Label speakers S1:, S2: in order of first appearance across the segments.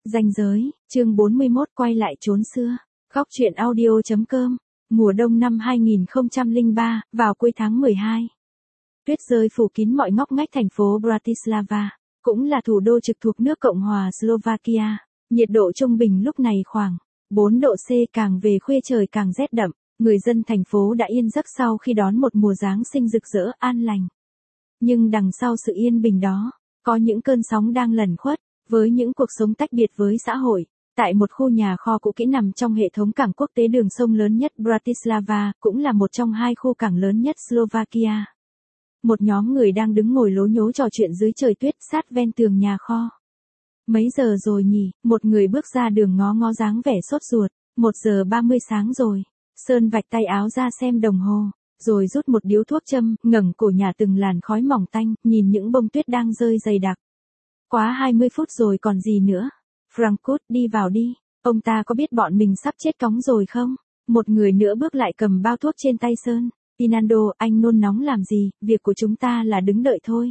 S1: Ranh giới, chương 41 quay lại chốn xưa. Góc truyện audio.com. Mùa đông năm 2003, vào cuối tháng 12. Tuyết rơi phủ kín mọi ngóc ngách thành phố Bratislava, cũng là thủ đô trực thuộc nước Cộng hòa Slovakia. Nhiệt độ trung bình lúc này khoảng 4 độ C, càng về khuya trời càng rét đậm. Người dân thành phố đã yên giấc sau khi đón một mùa Giáng sinh rực rỡ an lành. Nhưng đằng sau sự yên bình đó, có những cơn sóng đang lẩn khuất, với những cuộc sống tách biệt với xã hội. Tại một khu nhà kho cũ kỹ nằm trong hệ thống cảng quốc tế đường sông lớn nhất Bratislava, cũng là một trong hai khu cảng lớn nhất Slovakia. Một nhóm người đang đứng ngồi lố nhố trò chuyện dưới trời tuyết sát ven tường nhà kho. Mấy giờ rồi nhỉ? Một người bước ra đường ngó ngó dáng vẻ sốt ruột. 1:30 sáng rồi. Sơn vạch tay áo ra xem đồng hồ, rồi rút một điếu thuốc châm, ngẩng cổ nhả từng làn khói mỏng tanh, nhìn những bông tuyết đang rơi dày đặc. Quá 20 phút rồi còn gì nữa. Frankfurt, đi vào đi. Ông ta có biết bọn mình sắp chết cóng rồi không? Một người nữa bước lại cầm bao thuốc trên tay Sơn. Inando, anh nôn nóng làm gì, việc của chúng ta là đứng đợi thôi.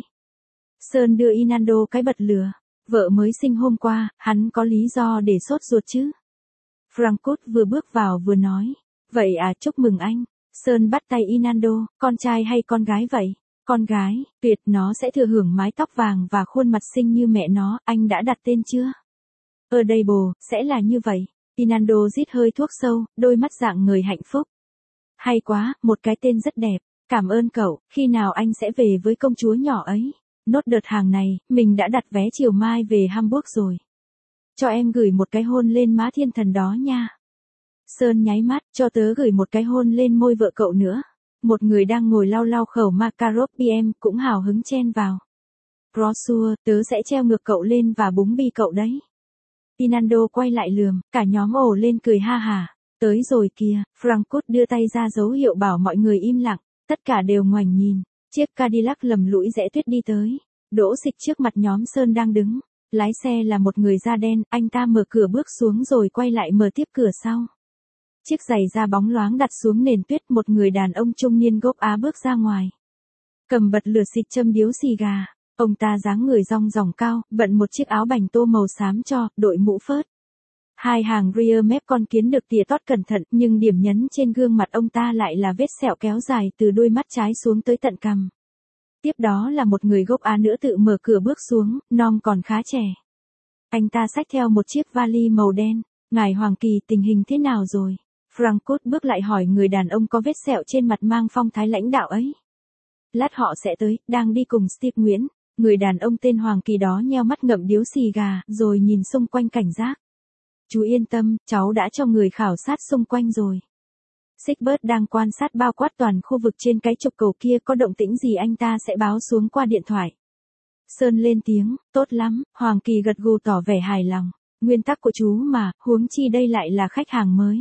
S1: Sơn đưa Inando cái bật lửa. Vợ mới sinh hôm qua, hắn có lý do để sốt ruột chứ. Frankfurt vừa bước vào vừa nói. Vậy à, chúc mừng anh. Sơn bắt tay Inando, con trai hay con gái vậy? Con gái, tuyệt, nó sẽ thừa hưởng mái tóc vàng và khuôn mặt xinh như mẹ nó, anh đã đặt tên chưa? Ở đây bồ, sẽ là như vậy. Inando rít hơi thuốc sâu, đôi mắt rạng ngời hạnh phúc. Hay quá, một cái tên rất đẹp, cảm ơn cậu, khi nào anh sẽ về với công chúa nhỏ ấy? Nốt đợt hàng này, mình đã đặt vé chiều mai về Hamburg rồi. Cho em gửi một cái hôn lên má thiên thần đó nha. Sơn nháy mắt, cho tớ gửi một cái hôn lên môi vợ cậu nữa. Một người đang ngồi lau lau khẩu Makarov PM cũng hào hứng chen vào. Brochure, tớ sẽ treo ngược cậu lên và búng bi cậu đấy. Inando quay lại lườm, cả nhóm ồ lên cười ha hả. Tới rồi kìa, Frankfurt đưa tay ra dấu hiệu bảo mọi người im lặng, tất cả đều ngoảnh nhìn. Chiếc Cadillac lầm lũi rẽ tuyết đi tới, đỗ xịch trước mặt nhóm Sơn đang đứng. Lái xe là một người da đen, anh ta mở cửa bước xuống rồi quay lại mở tiếp cửa sau. Chiếc giày da bóng loáng đặt xuống nền tuyết, một người đàn ông trung niên gốc Á bước ra ngoài. Cầm bật lửa xịt châm điếu xì gà, ông ta dáng người rong ròng cao, bận một chiếc áo bành tô màu xám cho, đội mũ phớt. Hai hàng rear mép con kiến được tỉa tót cẩn thận, nhưng điểm nhấn trên gương mặt ông ta lại là vết sẹo kéo dài từ đôi mắt trái xuống tới tận cằm. Tiếp đó là một người gốc Á nữa tự mở cửa bước xuống, non còn khá trẻ. Anh ta xách theo một chiếc vali màu đen. Ngài Hoàng Kỳ, tình hình thế nào rồi? Frankfurt bước lại hỏi người đàn ông có vết sẹo trên mặt mang phong thái lãnh đạo ấy. Lát họ sẽ tới, đang đi cùng Steve Nguyễn. Người đàn ông tên Hoàng Kỳ đó nheo mắt ngậm điếu xì gà, rồi nhìn xung quanh cảnh giác. Chú yên tâm, cháu đã cho người khảo sát xung quanh rồi. Siegbert đang quan sát bao quát toàn khu vực trên cái trục cầu kia, có động tĩnh gì anh ta sẽ báo xuống qua điện thoại. Sơn lên tiếng, tốt lắm, Hoàng Kỳ gật gù tỏ vẻ hài lòng. Nguyên tắc của chú mà, huống chi đây lại là khách hàng mới.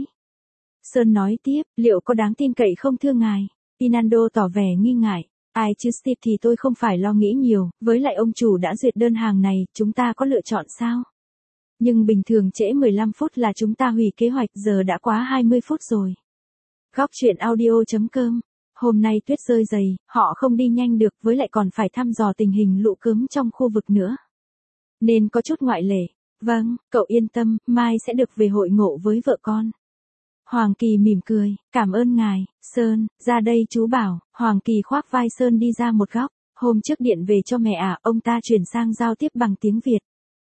S1: Sơn nói tiếp, liệu có đáng tin cậy không thưa ngài? Inando tỏ vẻ nghi ngại. Ai chứ Steve thì tôi không phải lo nghĩ nhiều, với lại ông chủ đã duyệt đơn hàng này, chúng ta có lựa chọn sao? Nhưng bình thường trễ 15 phút là chúng ta hủy kế hoạch, giờ đã quá 20 phút rồi. Góc truyện audio.com. Hôm nay tuyết rơi dày, họ không đi nhanh được, với lại còn phải thăm dò tình hình lũ cớm trong khu vực nữa. Nên có chút ngoại lệ. Vâng, cậu yên tâm, mai sẽ được về hội ngộ với vợ con. Hoàng Kỳ mỉm cười, cảm ơn ngài. Sơn, ra đây chú bảo. Hoàng Kỳ khoác vai Sơn đi ra một góc. Hôm trước điện về cho mẹ à, ông ta chuyển sang giao tiếp bằng tiếng Việt.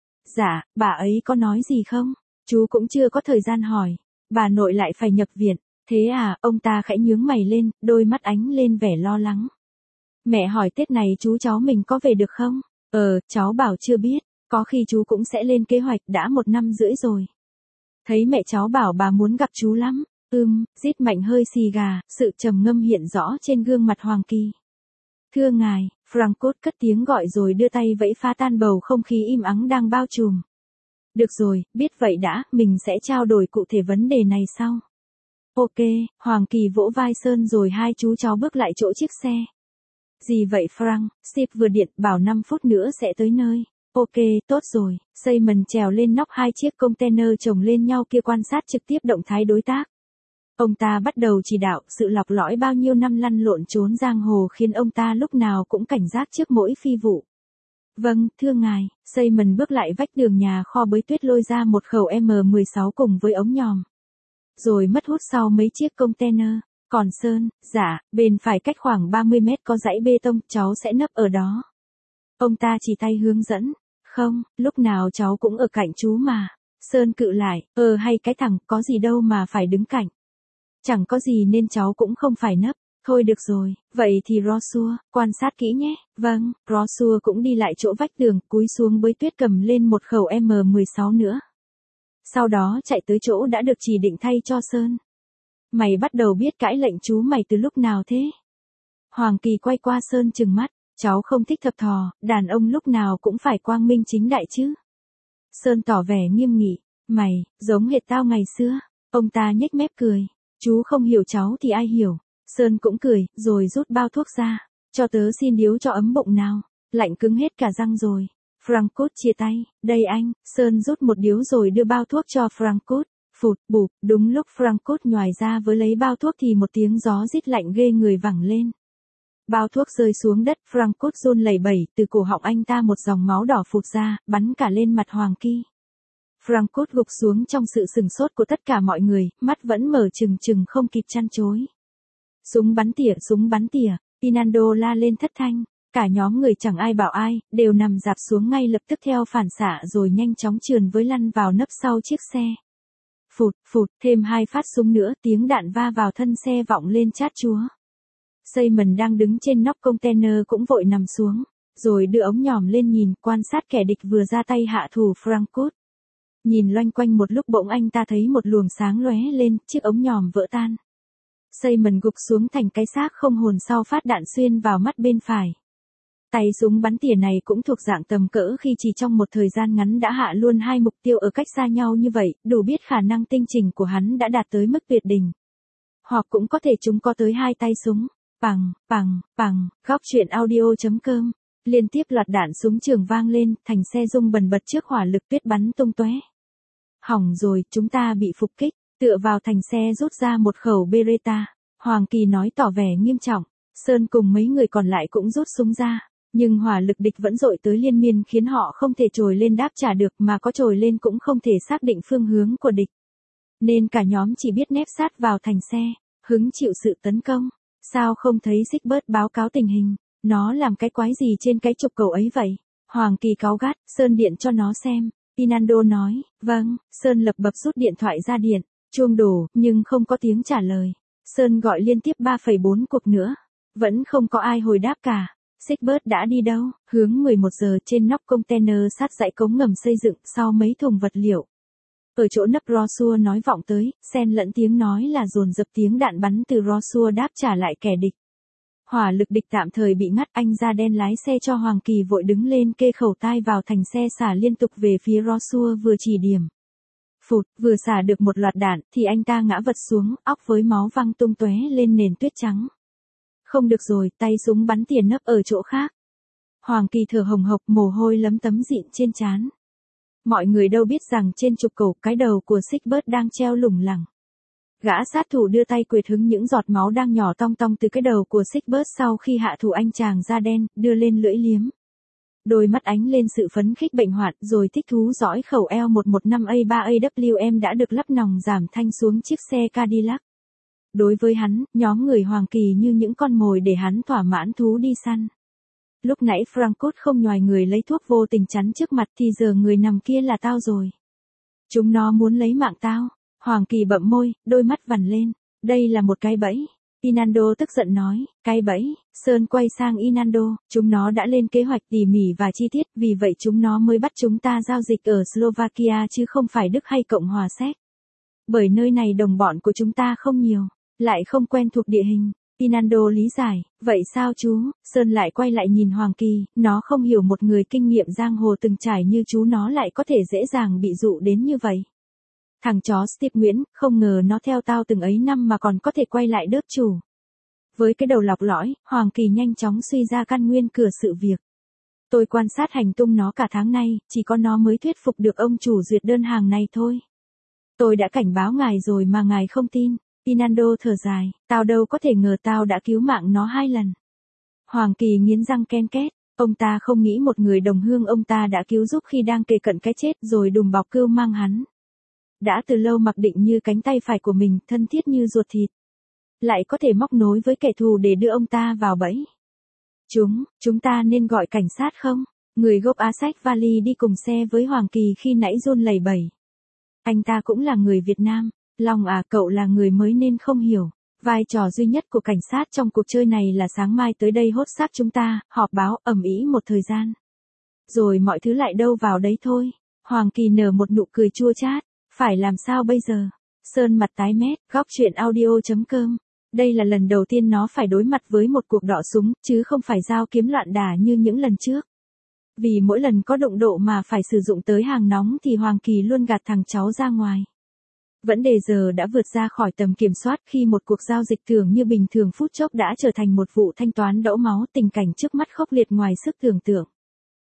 S1: Dạ, bà ấy có nói gì không? Chú cũng chưa có thời gian hỏi. Bà nội lại phải nhập viện. Thế à, ông ta khẽ nhướng mày lên, đôi mắt ánh lên vẻ lo lắng. Mẹ hỏi Tết này chú cháu mình có về được không? Cháu bảo chưa biết, có khi chú cũng sẽ lên kế hoạch, đã 1 năm rưỡi rồi. Thấy mẹ cháu bảo bà muốn gặp chú lắm. Rít mạnh hơi xì gà, sự trầm ngâm hiện rõ trên gương mặt Hoàng Kỳ. Thưa ngài, Frankfurt cất tiếng gọi rồi đưa tay vẫy phá tan bầu không khí im ắng đang bao trùm. Được rồi, biết vậy đã, mình sẽ trao đổi cụ thể vấn đề này sau. Ok, Hoàng Kỳ vỗ vai Sơn rồi hai chú cháu bước lại chỗ chiếc xe. Gì vậy Frank? Steve vừa điện bảo 5 phút nữa sẽ tới nơi. Ok, tốt rồi. Simon trèo lên nóc hai chiếc container chồng lên nhau kia quan sát trực tiếp động thái đối tác. Ông ta bắt đầu chỉ đạo, sự lọc lõi bao nhiêu năm lăn lộn trốn giang hồ khiến ông ta lúc nào cũng cảnh giác trước mỗi phi vụ. Vâng, thưa ngài. Simon bước lại vách tường nhà kho bới tuyết lôi ra một khẩu M16 cùng với ống nhòm. Rồi mất hút sau mấy chiếc container. Còn Sơn, dạ, bên phải cách khoảng 30 mét có dãy bê tông, cháu sẽ nấp ở đó. Ông ta chỉ tay hướng dẫn. Không, lúc nào cháu cũng ở cạnh chú mà. Sơn cự lại, hay cái thằng, có gì đâu mà phải đứng cạnh. Chẳng có gì nên cháu cũng không phải nấp. Thôi được rồi, vậy thì Joshua, quan sát kỹ nhé. Vâng, Joshua cũng đi lại chỗ vách tường, cúi xuống bới tuyết cầm lên một khẩu M16 nữa. Sau đó chạy tới chỗ đã được chỉ định thay cho Sơn. Mày bắt đầu biết cãi lệnh chú mày từ lúc nào thế? Hoàng Kỳ quay qua Sơn trừng mắt, cháu không thích thập thò, đàn ông lúc nào cũng phải quang minh chính đại chứ. Sơn tỏ vẻ nghiêm nghị, mày, giống hệt tao ngày xưa. Ông ta nhếch mép cười, chú không hiểu cháu thì ai hiểu. Sơn cũng cười, rồi rút bao thuốc ra, cho tớ xin điếu cho ấm bụng nào, lạnh cứng hết cả răng rồi. Frankfurt chia tay, đây anh, Sơn rút một điếu rồi đưa bao thuốc cho Frankfurt. Phụt, bụp, đúng lúc Frankfurt nhoài ra với lấy bao thuốc thì một tiếng gió rít lạnh ghê người vẳng lên. Bao thuốc rơi xuống đất, Frankfurt run lẩy bẩy, từ cổ họng anh ta một dòng máu đỏ phụt ra, bắn cả lên mặt Hoàng Kỳ. Frankfurt gục xuống trong sự sửng sốt của tất cả mọi người, mắt vẫn mở trừng không kịp chăn chối. Súng bắn tỉa, Pinando la lên thất thanh, cả nhóm người chẳng ai bảo ai, đều nằm rạp xuống ngay lập tức theo phản xạ rồi nhanh chóng trườn với lăn vào nấp sau chiếc xe. Phụt, thêm 2 phát súng nữa, tiếng đạn va vào thân xe vọng lên chát chúa. Simon đang đứng trên nóc container cũng vội nằm xuống, rồi đưa ống nhòm lên nhìn, quan sát kẻ địch vừa ra tay hạ thủ Frankfurt. Nhìn loanh quanh một lúc bỗng anh ta thấy một luồng sáng lóe lên, chiếc ống nhòm vỡ tan. Simon gục xuống thành cái xác không hồn sau phát đạn xuyên vào mắt bên phải. Tay súng bắn tỉa này cũng thuộc dạng tầm cỡ khi chỉ trong một thời gian ngắn đã hạ luôn 2 mục tiêu ở cách xa nhau như vậy, đủ biết khả năng tinh chỉnh của hắn đã đạt tới mức tuyệt đỉnh. Hoặc cũng có thể chúng có tới 2 tay súng. Bằng, góc truyện audio.com. Liên tiếp loạt đạn súng trường vang lên, thành xe rung bần bật trước hỏa lực tuyết bắn tung tóe. Hỏng rồi, chúng ta bị phục kích. Tựa vào thành xe rút ra một khẩu Beretta. Hoàng Kỳ nói tỏ vẻ nghiêm trọng. Sơn cùng mấy người còn lại cũng rút súng ra. Nhưng hỏa lực địch vẫn dội tới liên miên khiến họ không thể trồi lên đáp trả được, mà có trồi lên cũng không thể xác định phương hướng của địch. Nên cả nhóm chỉ biết nép sát vào thành xe, hứng chịu sự tấn công. Sao không thấy Sixbert báo cáo tình hình? Nó làm cái quái gì trên cái trục cầu ấy vậy? Hoàng Kỳ cáu gắt, Sơn điện cho nó xem. Pinando nói, vâng. Sơn lập bập rút điện thoại ra điện, chuông đổ, nhưng không có tiếng trả lời. Sơn gọi liên tiếp 3,4 cuộc nữa. Vẫn không có ai hồi đáp cả. Sixbert đã đi đâu? Hướng 11 giờ trên nóc container sát dãy cống ngầm xây dựng sau mấy thùng vật liệu. Ở chỗ nấp Joshua nói vọng tới, xen lẫn tiếng nói là dồn dập tiếng đạn bắn từ Joshua đáp trả lại kẻ địch. Hỏa lực địch tạm thời bị ngắt, anh da đen lái xe cho Hoàng Kỳ vội đứng lên kê khẩu tai vào thành xe xả liên tục về phía Joshua vừa chỉ điểm. Phụt, vừa xả được một loạt đạn thì anh ta ngã vật xuống, óc với máu văng tung tóe lên nền tuyết trắng. Không được rồi, tay súng bắn tỉa nấp ở chỗ khác. Hoàng Kỳ thở hồng hộc, mồ hôi lấm tấm dịn trên trán. Mọi người đâu biết rằng trên trục cầu cái đầu của Sixbert đang treo lủng lẳng. Gã sát thủ đưa tay quệt hứng những giọt máu đang nhỏ tong tong từ cái đầu của Sixbert sau khi hạ thủ anh chàng da đen, đưa lên lưỡi liếm. Đôi mắt ánh lên sự phấn khích bệnh hoạn rồi thích thú dõi khẩu L115A3AWM đã được lắp nòng giảm thanh xuống chiếc xe Cadillac. Đối với hắn, nhóm người Hoàng Kỳ như những con mồi để hắn thỏa mãn thú đi săn. Lúc nãy Frankfurt không nhoài người lấy thuốc vô tình chắn trước mặt thì giờ người nằm kia là tao rồi. Chúng nó muốn lấy mạng tao. Hoàng Kỳ bậm môi, đôi mắt vằn lên. Đây là một cái bẫy. Inando tức giận nói, cái bẫy. Sơn quay sang Inando, chúng nó đã lên kế hoạch tỉ mỉ và chi tiết, vì vậy chúng nó mới bắt chúng ta giao dịch ở Slovakia chứ không phải Đức hay Cộng hòa Séc. Bởi nơi này đồng bọn của chúng ta không nhiều, lại không quen thuộc địa hình. Pinando lý giải, vậy sao chú? Sơn lại quay lại nhìn Hoàng Kỳ, nó không hiểu một người kinh nghiệm giang hồ từng trải như chú nó lại có thể dễ dàng bị dụ đến như vậy. Thằng chó Steve Nguyễn, không ngờ nó theo tao từng ấy năm mà còn có thể quay lại đớp chủ. Với cái đầu lọc lõi, Hoàng Kỳ nhanh chóng suy ra căn nguyên cửa sự việc. Tôi quan sát hành tung nó cả tháng nay, chỉ có nó mới thuyết phục được ông chủ duyệt đơn hàng này thôi. Tôi đã cảnh báo ngài rồi mà ngài không tin. Pinando thở dài, tao đâu có thể ngờ tao đã cứu mạng nó 2 lần. Hoàng Kỳ nghiến răng ken két, Ông ta không nghĩ một người đồng hương ông ta đã cứu giúp khi đang kề cận cái chết rồi đùm bọc cưu mang hắn. Đã từ lâu mặc định như cánh tay phải của mình, thân thiết như ruột thịt. Lại có thể móc nối với kẻ thù để đưa ông ta vào bẫy. Chúng ta nên gọi cảnh sát không? Người gốc Á xách vali đi cùng xe với Hoàng Kỳ khi nãy run lẩy bẩy. Anh ta cũng là người Việt Nam. Long à, cậu là người mới nên không hiểu. Vai trò duy nhất của cảnh sát trong cuộc chơi này là sáng mai tới đây hốt xác chúng ta, họp báo ầm ĩ một thời gian. Rồi mọi thứ lại đâu vào đấy thôi. Hoàng Kỳ nở một nụ cười chua chát. Phải làm sao bây giờ? Sơn mặt tái mét, góc chuyện audio.com. Đây là lần đầu tiên nó phải đối mặt với một cuộc đọ súng, chứ không phải dao kiếm loạn đả như những lần trước. Vì mỗi lần có đụng độ mà phải sử dụng tới hàng nóng thì Hoàng Kỳ luôn gạt thằng cháu ra ngoài. Vấn đề giờ đã vượt ra khỏi tầm kiểm soát khi một cuộc giao dịch tưởng như bình thường phút chốc đã trở thành một vụ thanh toán đẫu máu, tình cảnh trước mắt khốc liệt ngoài sức tưởng tượng.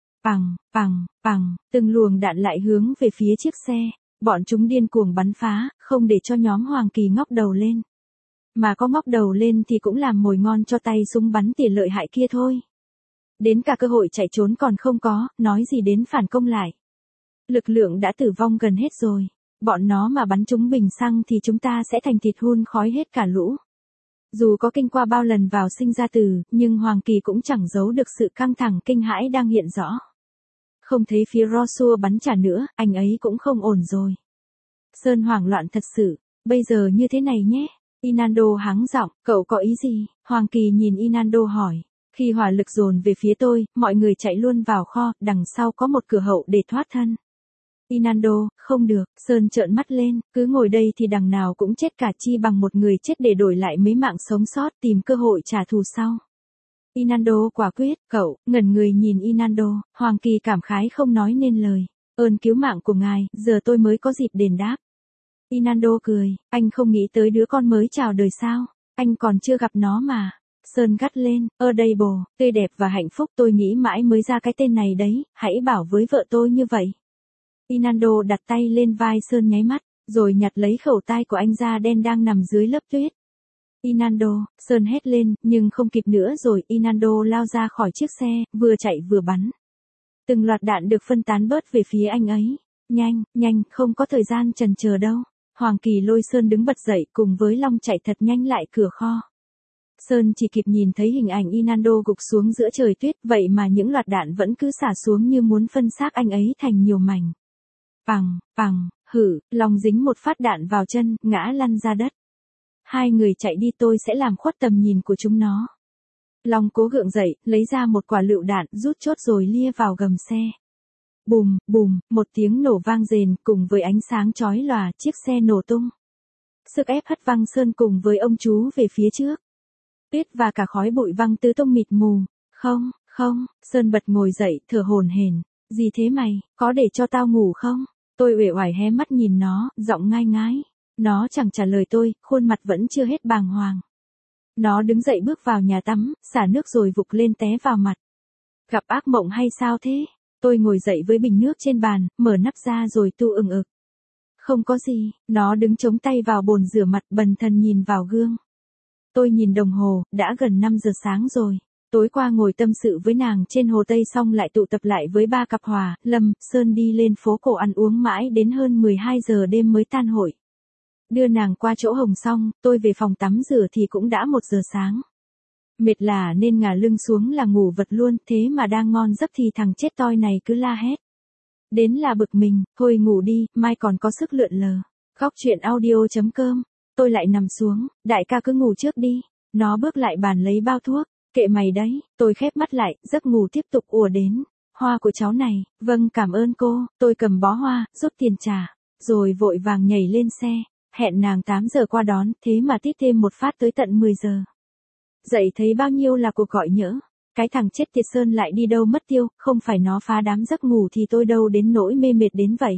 S1: Từng luồng đạn lại hướng về phía chiếc xe, bọn chúng điên cuồng bắn phá, không để cho nhóm Hoàng Kỳ ngóc đầu lên. Mà có ngóc đầu lên thì cũng làm mồi ngon cho tay súng bắn tỉa lợi hại kia thôi. Đến cả cơ hội chạy trốn còn không có, nói gì đến phản công lại. Lực lượng đã tử vong gần hết rồi. Bọn nó mà bắn chúng bình xăng thì chúng ta sẽ thành thịt hun khói hết cả lũ. Dù có kinh qua bao lần vào sinh ra tử, nhưng Hoàng Kỳ cũng chẳng giấu được sự căng thẳng kinh hãi đang hiện rõ. Không thấy phía Rosua bắn trả nữa, anh ấy cũng không ổn rồi. Sơn hoảng loạn thật sự, bây giờ như thế này nhé. Inando hắng giọng, cậu có ý gì? Hoàng Kỳ nhìn Inando hỏi. Khi hỏa lực dồn về phía tôi, mọi người chạy luôn vào kho, đằng sau có một cửa hậu để thoát thân. Inando, không được, Sơn trợn mắt lên, cứ ngồi đây thì đằng nào cũng chết cả, chi bằng một người chết để đổi lại mấy mạng sống sót, tìm cơ hội trả thù sau. Inando quả quyết, cậu, ngẩn người nhìn Inando, Hoàng Kỳ cảm khái không nói nên lời. Ơn cứu mạng của ngài, giờ tôi mới có dịp đền đáp. Inando cười, anh không nghĩ tới đứa con mới chào đời sao, anh còn chưa gặp nó mà. Sơn gắt lên, đây bồ, tươi đẹp và hạnh phúc, tôi nghĩ mãi mới ra cái tên này đấy, hãy bảo với vợ tôi như vậy. Inando đặt tay lên vai Sơn nháy mắt, rồi nhặt lấy khẩu tai của anh da đen đang nằm dưới lớp tuyết. Inando, Sơn hét lên, nhưng không kịp nữa rồi, Inando lao ra khỏi chiếc xe, vừa chạy vừa bắn. Từng loạt đạn được phân tán bớt về phía anh ấy. Nhanh, không có thời gian chần chờ đâu. Hoàng Kỳ lôi Sơn đứng bật dậy cùng với Long chạy thật nhanh lại cửa kho. Sơn chỉ kịp nhìn thấy hình ảnh Inando gục xuống giữa trời tuyết, vậy mà những loạt đạn vẫn cứ xả xuống như muốn phân xác anh ấy thành nhiều mảnh. Long dính một phát đạn vào chân, ngã lăn ra đất. Hai người chạy đi, tôi sẽ làm khuất tầm nhìn của chúng nó. Long cố gượng dậy, lấy ra một quả lựu đạn, rút chốt rồi lia vào gầm xe. Bùm, một tiếng nổ vang rền, cùng với ánh sáng chói lòa, chiếc xe nổ tung. Sức ép hất văng Sơn cùng với ông chú về phía trước. Tuyết và cả khói bụi văng tứ tung mịt mù. Không, Sơn bật ngồi dậy, thở hổn hển. Gì thế mày, có để cho tao ngủ không? Tôi uể oải hé mắt nhìn nó, giọng ngai ngái. Nó chẳng trả lời tôi, khuôn mặt vẫn chưa hết bàng hoàng. Nó đứng dậy bước vào nhà tắm, xả nước rồi vụt lên té vào mặt. Gặp ác mộng hay sao thế? Tôi ngồi dậy với bình nước trên bàn, mở nắp ra rồi tu ừng ực. Không có gì, nó đứng chống tay vào bồn rửa mặt bần thần nhìn vào gương. Tôi nhìn đồng hồ, đã gần 5 giờ sáng rồi. Tối qua ngồi tâm sự với nàng trên Hồ Tây xong lại tụ tập lại với ba cặp Hòa, Lâm, Sơn đi lên phố cổ ăn uống mãi đến hơn 12 giờ đêm mới tan hội. Đưa nàng qua chỗ Hồng xong, tôi về phòng tắm rửa thì cũng đã 1 giờ sáng. Mệt lả nên ngả lưng xuống là ngủ vật luôn, thế mà đang ngon giấc thì thằng chết toi này cứ la hét. Đến là bực mình, thôi ngủ đi, mai còn có sức lượn lờ. Góc chuyện audio.com, tôi lại nằm xuống, đại ca cứ ngủ trước đi. Nó bước lại bàn lấy bao thuốc, kệ mày đấy, tôi khép mắt lại, giấc ngủ tiếp tục ùa đến. Hoa của cháu này, vâng cảm ơn cô, tôi cầm bó hoa, rút tiền trả, rồi vội vàng nhảy lên xe, hẹn nàng 8 giờ qua đón, thế mà tiếp thêm một phát tới tận 10 giờ. Dậy thấy bao nhiêu là cuộc gọi nhỡ, cái thằng chết tiệt Sơn lại đi đâu mất tiêu, không phải nó phá đám giấc ngủ thì tôi đâu đến nỗi mê mệt đến vậy.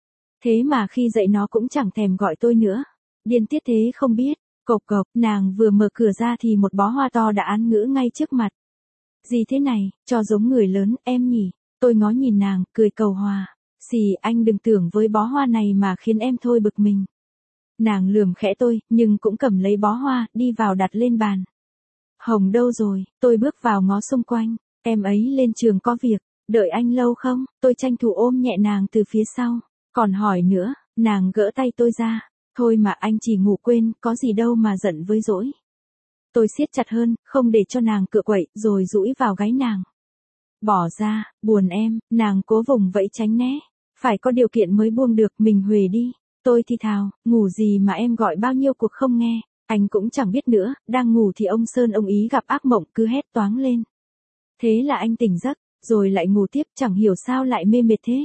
S1: Thế mà khi dậy nó cũng chẳng thèm gọi tôi nữa, điên tiết thế không biết. Cộc cộc, nàng vừa mở cửa ra thì một bó hoa to đã án ngữ ngay trước mặt. Gì thế này, cho giống người lớn, em nhỉ? Tôi ngó nhìn nàng, cười cầu hòa. Xì, anh đừng tưởng với bó hoa này mà khiến em thôi bực mình. Nàng lườm khẽ tôi, nhưng cũng cầm lấy bó hoa, đi vào đặt lên bàn. Hồng đâu rồi, tôi bước vào ngó xung quanh. Em ấy lên trường có việc, đợi anh lâu không? Tôi tranh thủ ôm nhẹ nàng từ phía sau. Còn hỏi nữa, nàng gỡ tay tôi ra. Thôi mà anh chỉ ngủ quên, có gì đâu mà giận với dỗi. Tôi siết chặt hơn, không để cho nàng cựa quậy, rồi dũi vào gáy nàng. Bỏ ra, buồn em, nàng cố vùng vẫy tránh né. Phải có điều kiện mới buông được, mình huề đi. Tôi thì thào, ngủ gì mà em gọi bao nhiêu cuộc không nghe. Anh cũng chẳng biết nữa, đang ngủ thì ông Sơn ông ý gặp ác mộng cứ hét toáng lên. Thế là anh tỉnh giấc, rồi lại ngủ tiếp, chẳng hiểu sao lại mê mệt thế.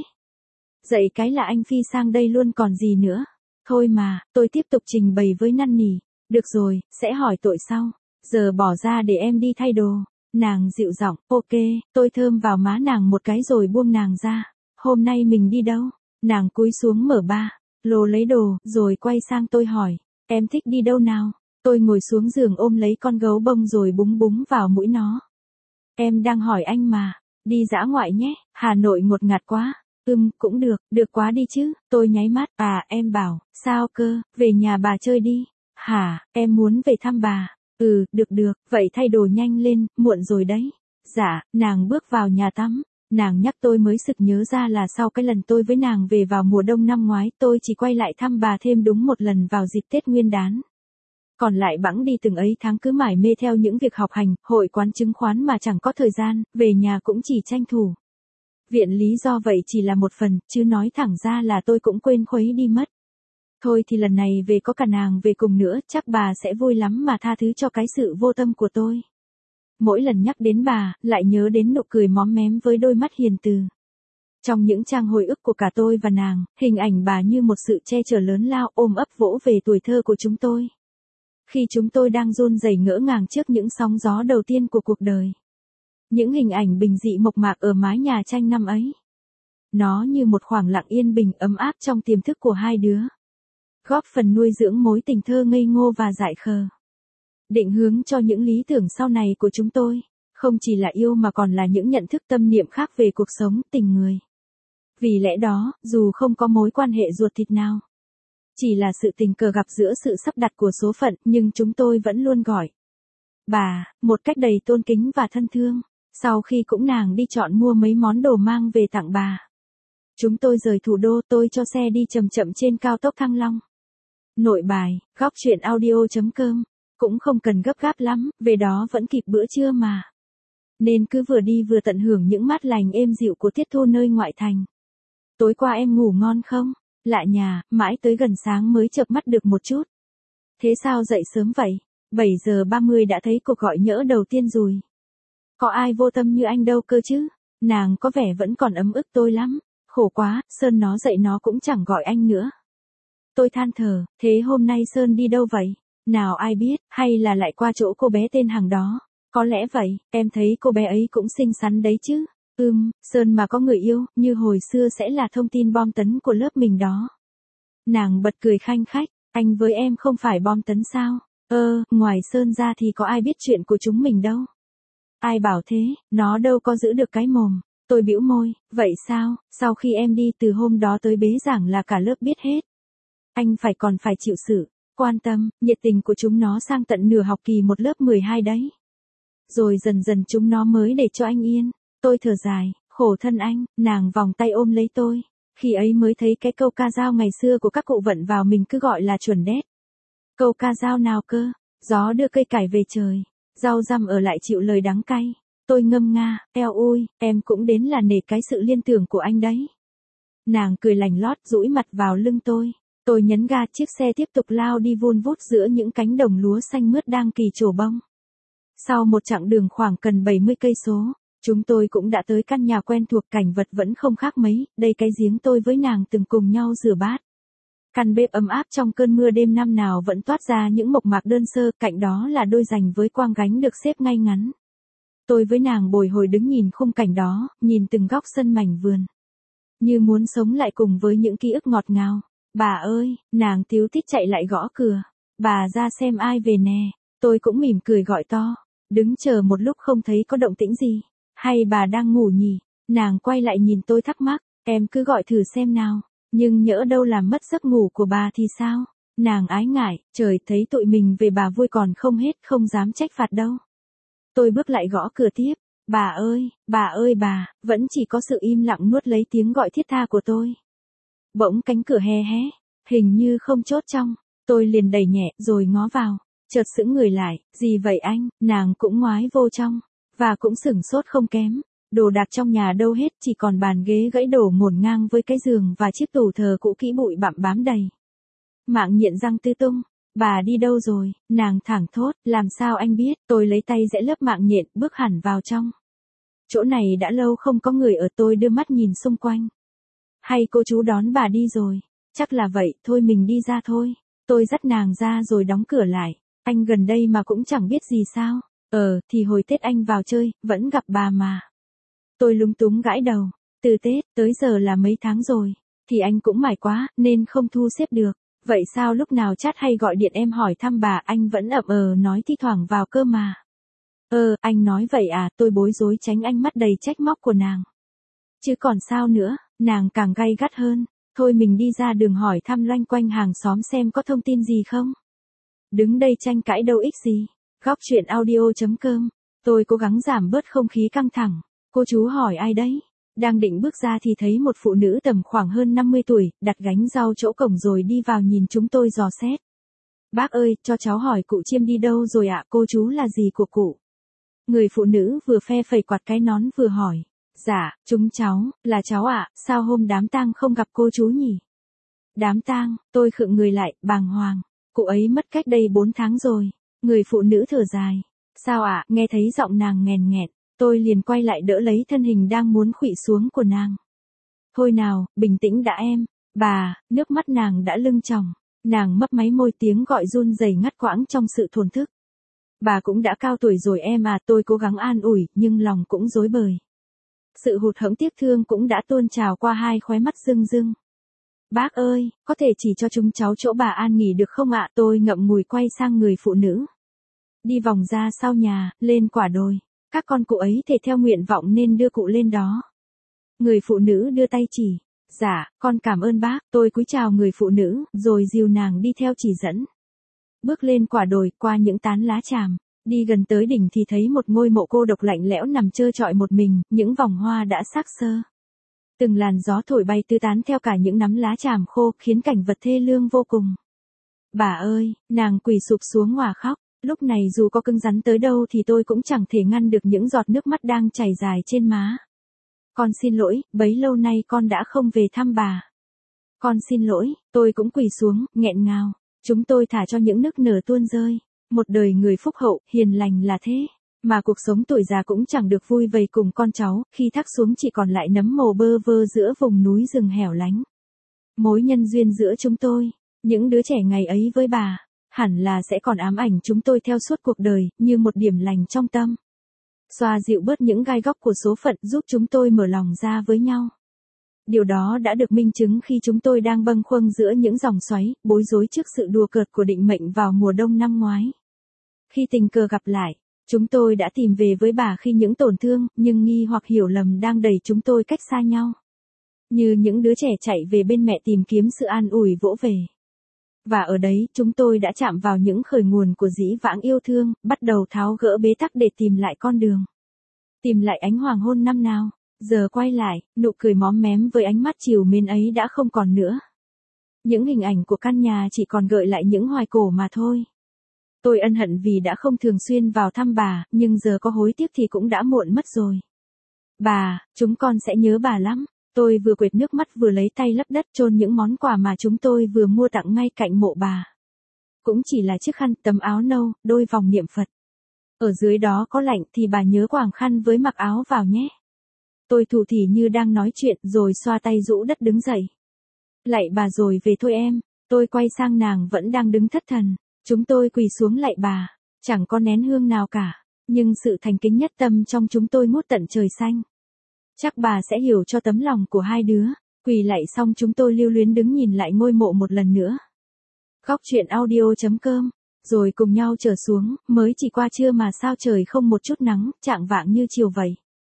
S1: Dậy cái là anh phi sang đây luôn còn gì nữa. Thôi mà, tôi tiếp tục trình bày với năn nỉ. Được rồi, sẽ hỏi tội sau. Giờ bỏ ra để em đi thay đồ. Nàng dịu giọng, ok, tôi thơm vào má nàng một cái rồi buông nàng ra. Hôm nay mình đi đâu? Nàng cúi xuống mở ba lô lấy đồ, rồi quay sang tôi hỏi, em thích đi đâu nào? Tôi ngồi xuống giường ôm lấy con gấu bông rồi búng búng vào mũi nó. Em đang hỏi anh mà, đi dã ngoại nhé, Hà Nội ngột ngạt quá. Cũng được quá đi chứ, tôi nháy mắt, em bảo, sao cơ, về nhà bà chơi đi. Hả, em muốn về thăm bà. Được, vậy thay đồ nhanh lên, muộn rồi đấy. Dạ, nàng bước vào nhà tắm. Nàng nhắc tôi mới sực nhớ ra là sau cái lần tôi với nàng về vào mùa đông năm ngoái, tôi chỉ quay lại thăm bà thêm đúng một lần vào dịp Tết Nguyên đán. Còn lại bẵng đi từng ấy tháng cứ mải mê theo những việc học hành, hội quán chứng khoán mà chẳng có thời gian, về nhà cũng chỉ tranh thủ. Viện lý do vậy chỉ là một phần, chứ nói thẳng ra là tôi cũng quên khuấy đi mất. Thôi thì lần này về có cả nàng về cùng nữa, chắc bà sẽ vui lắm mà tha thứ cho cái sự vô tâm của tôi. Mỗi lần nhắc đến bà, lại nhớ đến nụ cười móm mém với đôi mắt hiền từ. Trong những trang hồi ức của cả tôi và nàng, hình ảnh bà như một sự che chở lớn lao ôm ấp vỗ về tuổi thơ của chúng tôi. Khi chúng tôi đang run rẩy ngỡ ngàng trước những sóng gió đầu tiên của cuộc đời. Những hình ảnh bình dị mộc mạc ở mái nhà tranh năm ấy. Nó như một khoảng lặng yên bình ấm áp trong tiềm thức của hai đứa. Góp phần nuôi dưỡng mối tình thơ ngây ngô và dại khờ. Định hướng cho những lý tưởng sau này của chúng tôi, không chỉ là yêu mà còn là những nhận thức tâm niệm khác về cuộc sống, tình người. Vì lẽ đó, dù không có mối quan hệ ruột thịt nào, chỉ là sự tình cờ gặp giữa sự sắp đặt của số phận, nhưng chúng tôi vẫn luôn gọi bà, một cách đầy tôn kính và thân thương. Sau khi cũng nàng đi chọn mua mấy món đồ mang về tặng bà. Chúng tôi rời thủ đô, tôi cho xe đi chậm chậm trên cao tốc Thăng Long. Nội bài, góc truyện audio.com. Cũng không cần gấp gáp lắm, về đó vẫn kịp bữa trưa mà. Nên cứ vừa đi vừa tận hưởng những mát lành êm dịu của tiết thu nơi ngoại thành. Tối qua em ngủ ngon không? Lạ nhà, mãi tới gần sáng mới chợp mắt được một chút. Thế sao dậy sớm vậy? 7 giờ 30 đã thấy cuộc gọi nhỡ đầu tiên rồi. Có ai vô tâm như anh đâu cơ chứ? Nàng có vẻ vẫn còn ấm ức tôi lắm. Khổ quá, Sơn nó dậy nó cũng chẳng gọi anh nữa. Tôi than thở, thế hôm nay Sơn đi đâu vậy? Nào ai biết, hay là lại qua chỗ cô bé tên Hằng đó. Có lẽ vậy, em thấy cô bé ấy cũng xinh xắn đấy chứ. Sơn mà có người yêu, như hồi xưa sẽ là thông tin bom tấn của lớp mình đó. Nàng bật cười khanh khách, anh với em không phải bom tấn sao? Ngoài Sơn ra thì có ai biết chuyện của chúng mình đâu. Ai bảo thế, nó đâu có giữ được cái mồm. Tôi bĩu môi, vậy sao, sau khi em đi từ hôm đó tới bế giảng là cả lớp biết hết. Anh còn phải chịu sự quan tâm, nhiệt tình của chúng nó sang tận nửa học kỳ một lớp 12 đấy. Rồi dần dần chúng nó mới để cho anh yên. Tôi thở dài, khổ thân anh, nàng vòng tay ôm lấy tôi. Khi ấy mới thấy cái câu ca dao ngày xưa của các cụ vận vào mình cứ gọi là chuẩn đét. Câu ca dao nào cơ? Gió đưa cây cải về trời, rau răm ở lại chịu lời đắng cay. Tôi ngâm nga, eo ôi, em cũng đến là nể cái sự liên tưởng của anh đấy. Nàng cười lành lót dũi mặt vào lưng tôi. Tôi nhấn ga, chiếc xe tiếp tục lao đi vun vút giữa những cánh đồng lúa xanh mướt đang kỳ trổ bông. Sau một chặng đường khoảng gần 70 cây số, chúng tôi cũng đã tới căn nhà quen thuộc, cảnh vật vẫn không khác mấy, đây cái giếng tôi với nàng từng cùng nhau rửa bát. Căn bếp ấm áp trong cơn mưa đêm năm nào vẫn toát ra những mộc mạc đơn sơ, cạnh đó là đôi giành với quang gánh được xếp ngay ngắn. Tôi với nàng bồi hồi đứng nhìn khung cảnh đó, nhìn từng góc sân mảnh vườn. Như muốn sống lại cùng với những ký ức ngọt ngào. Bà ơi, nàng tíu tít chạy lại gõ cửa. Bà ra xem ai về nè. Tôi cũng mỉm cười gọi to. Đứng chờ một lúc không thấy có động tĩnh gì. Hay bà đang ngủ nhỉ? Nàng quay lại nhìn tôi thắc mắc. Em cứ gọi thử xem nào. Nhưng nhỡ đâu làm mất giấc ngủ của bà thì sao? Nàng ái ngại, trời thấy tụi mình về bà vui còn không hết, không dám trách phạt đâu. Tôi bước lại gõ cửa tiếp. bà ơi bà, vẫn chỉ có sự im lặng nuốt lấy tiếng gọi thiết tha của tôi. Bỗng cánh cửa hé hé, hình như không chốt trong, tôi liền đẩy nhẹ rồi ngó vào, chợt sững người lại, gì vậy anh, nàng cũng ngoái vô trong, và cũng sửng sốt không kém. Đồ đạc trong nhà đâu hết, chỉ còn bàn ghế gãy đổ ngổn ngang với cái giường và chiếc tủ thờ cũ kỹ bụi bặm bám đầy. Mạng nhện răng tứ tung, bà đi đâu rồi, nàng thẳng thốt, làm sao anh biết, tôi lấy tay giãy lớp mạng nhện, bước hẳn vào trong. Chỗ này đã lâu không có người ở, tôi đưa mắt nhìn xung quanh. Hay cô chú đón bà đi rồi, chắc là vậy, thôi mình đi ra thôi. Tôi dắt nàng ra rồi đóng cửa lại, anh gần đây mà cũng chẳng biết gì sao, thì hồi Tết anh vào chơi, vẫn gặp bà mà. Tôi lúng túng gãi đầu, từ Tết tới giờ là mấy tháng rồi, thì anh cũng mải quá, nên không thu xếp được. Vậy sao lúc nào chat hay gọi điện em hỏi thăm bà anh vẫn nói thi thoảng vào cơ mà. Anh nói vậy à, tôi bối rối tránh ánh mắt đầy trách móc của nàng. Chứ còn sao nữa, nàng càng gay gắt hơn, thôi mình đi ra đường hỏi thăm loanh quanh hàng xóm xem có thông tin gì không. Đứng đây tranh cãi đâu ích gì. Góc chuyện audio.com, tôi cố gắng giảm bớt không khí căng thẳng. Cô chú hỏi ai đấy? Đang định bước ra thì thấy một phụ nữ tầm khoảng hơn 50 tuổi, đặt gánh rau chỗ cổng rồi đi vào nhìn chúng tôi dò xét. Bác ơi, cho cháu hỏi cụ Chiêm đi đâu rồi ạ, cô chú là gì của cụ? Người phụ nữ vừa phe phẩy quạt cái nón vừa hỏi. Dạ, chúng cháu, là cháu ạ, sao hôm đám tang không gặp cô chú nhỉ? Đám tang, tôi khựng người lại, bàng hoàng. Cụ ấy mất cách đây 4 tháng rồi. Người phụ nữ thở dài. Sao ạ, nghe thấy giọng nàng nghèn nghẹn. Tôi liền quay lại đỡ lấy thân hình đang muốn khuỵu xuống của nàng. Thôi nào, bình tĩnh đã em. Bà, nước mắt nàng đã lưng tròng. Nàng mấp máy môi, tiếng gọi run rẩy ngắt quãng trong sự thổn thức. Bà cũng đã cao tuổi rồi em à, tôi cố gắng an ủi, nhưng lòng cũng rối bời. Sự hụt hẫng tiếc thương cũng đã tuôn trào qua hai khóe mắt rưng rưng. Bác ơi, có thể chỉ cho chúng cháu chỗ bà an nghỉ được không ạ? Tôi ngậm ngùi quay sang người phụ nữ. Đi vòng ra sau nhà, lên quả đồi. Các con cụ ấy thể theo nguyện vọng nên đưa cụ lên đó. Người phụ nữ đưa tay chỉ. Dạ, con cảm ơn bác. Tôi cúi chào người phụ nữ, rồi dìu nàng đi theo chỉ dẫn. Bước lên quả đồi, qua những tán lá tràm. Đi gần tới đỉnh thì thấy một ngôi mộ cô độc lạnh lẽo nằm trơ trọi một mình, những vòng hoa đã xác xơ. Từng làn gió thổi bay tứ tán theo cả những nắm lá tràm khô, khiến cảnh vật thê lương vô cùng. Bà ơi, nàng quỳ sụp xuống ngòa khóc. Lúc này dù có cứng rắn tới đâu thì tôi cũng chẳng thể ngăn được những giọt nước mắt đang chảy dài trên má. Con xin lỗi, bấy lâu nay con đã không về thăm bà. Con xin lỗi, tôi cũng quỳ xuống, nghẹn ngào. Chúng tôi thả cho những nức nở tuôn rơi. Một đời người phúc hậu, hiền lành là thế. Mà cuộc sống tuổi già cũng chẳng được vui vầy cùng con cháu, khi thác xuống chỉ còn lại nấm mồ bơ vơ giữa vùng núi rừng hẻo lánh. Mối nhân duyên giữa chúng tôi, những đứa trẻ ngày ấy với bà, hẳn là sẽ còn ám ảnh chúng tôi theo suốt cuộc đời, như một điểm lành trong tâm. Xoa dịu bớt những gai góc của số phận, giúp chúng tôi mở lòng ra với nhau. Điều đó đã được minh chứng khi chúng tôi đang bâng khuâng giữa những dòng xoáy, bối rối trước sự đùa cợt của định mệnh vào mùa đông năm ngoái. Khi tình cờ gặp lại, chúng tôi đã tìm về với bà khi những tổn thương, nhưng nghi hoặc hiểu lầm đang đẩy chúng tôi cách xa nhau. Như những đứa trẻ chạy về bên mẹ tìm kiếm sự an ủi vỗ về. Và ở đấy, chúng tôi đã chạm vào những khởi nguồn của dĩ vãng yêu thương, bắt đầu tháo gỡ bế tắc để tìm lại con đường. Tìm lại ánh hoàng hôn năm nào, giờ quay lại, nụ cười móm mém với ánh mắt trìu mến ấy đã không còn nữa. Những hình ảnh của căn nhà chỉ còn gợi lại những hoài cổ mà thôi. Tôi ân hận vì đã không thường xuyên vào thăm bà, nhưng giờ có hối tiếc thì cũng đã muộn mất rồi. Bà, chúng con sẽ nhớ bà lắm. Tôi vừa quệt nước mắt vừa lấy tay lấp đất chôn những món quà mà chúng tôi vừa mua tặng ngay cạnh mộ bà. Cũng chỉ là chiếc khăn, tấm áo nâu, đôi vòng niệm Phật. Ở dưới đó có lạnh thì bà nhớ quàng khăn với mặc áo vào nhé. Tôi thủ thỉ như đang nói chuyện rồi xoa tay rũ đất đứng dậy. Lạy bà rồi về thôi em. Tôi quay sang nàng vẫn đang đứng thất thần. Chúng tôi quỳ xuống lạy bà. Chẳng có nén hương nào cả. Nhưng sự thành kính nhất tâm trong chúng tôi ngút tận trời xanh. Chắc bà sẽ hiểu cho tấm lòng của hai đứa. Quỳ lạy xong chúng tôi lưu luyến đứng nhìn lại ngôi mộ một lần nữa. Góc chuyện audio.com. Rồi cùng nhau trở xuống, mới chỉ qua trưa mà sao trời không một chút nắng, chạng vạng như chiều vậy.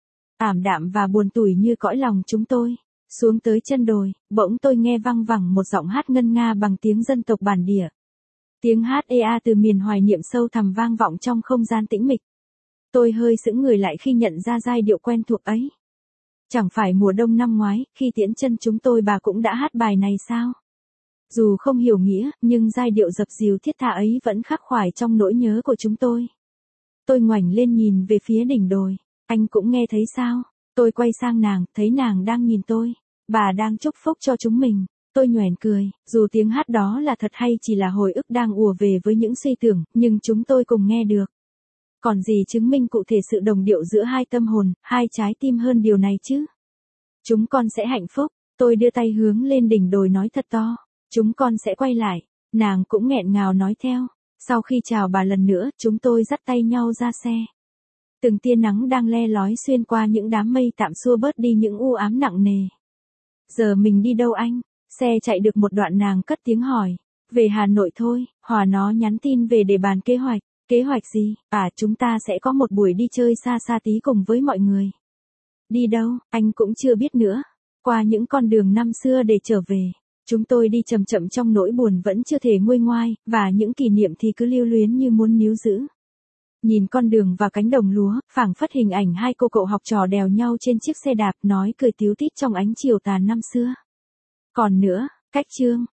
S1: Ảm đạm và buồn tủi như cõi lòng chúng tôi. Xuống tới chân đồi, bỗng tôi nghe văng vẳng một giọng hát ngân nga bằng tiếng dân tộc bản địa. Tiếng hát ea từ miền hoài niệm sâu thẳm vang vọng trong không gian tĩnh mịch. Tôi hơi sững người lại khi nhận ra giai điệu quen thuộc ấy. Chẳng phải mùa đông năm ngoái, khi tiễn chân chúng tôi bà cũng đã hát bài này sao? Dù không hiểu nghĩa, nhưng giai điệu dập dìu thiết tha ấy vẫn khắc khoải trong nỗi nhớ của chúng tôi. Tôi ngoảnh lên nhìn về phía đỉnh đồi. Anh cũng nghe thấy sao? Tôi quay sang nàng, thấy nàng đang nhìn tôi. Bà đang chúc phúc cho chúng mình. Tôi nhoẻn cười, dù tiếng hát đó là thật hay chỉ là hồi ức đang ùa về với những suy tưởng, nhưng chúng tôi cùng nghe được. Còn gì chứng minh cụ thể sự đồng điệu giữa hai tâm hồn, hai trái tim hơn điều này chứ? Chúng con sẽ hạnh phúc. Tôi đưa tay hướng lên đỉnh đồi nói thật to. Chúng con sẽ quay lại. Nàng cũng nghẹn ngào nói theo. Sau khi chào bà lần nữa, chúng tôi dắt tay nhau ra xe. Từng tia nắng đang le lói xuyên qua những đám mây tạm xua bớt đi những u ám nặng nề. Giờ mình đi đâu anh? Xe chạy được một đoạn nàng cất tiếng hỏi. Về Hà Nội thôi, Hòa nó nhắn tin về để bàn kế hoạch. Kế hoạch gì? Chúng ta sẽ có một buổi đi chơi xa xa tí cùng với mọi người. Đi đâu, anh cũng chưa biết nữa. Qua những con đường năm xưa để trở về. Chúng tôi đi chậm chậm trong nỗi buồn vẫn chưa thể nguôi ngoai, và những kỷ niệm thì cứ lưu luyến như muốn níu giữ. Nhìn con đường và cánh đồng lúa, phảng phất hình ảnh hai cô cậu học trò đèo nhau trên chiếc xe đạp nói cười tíu tít trong ánh chiều tàn năm xưa. Còn nữa, cách Chương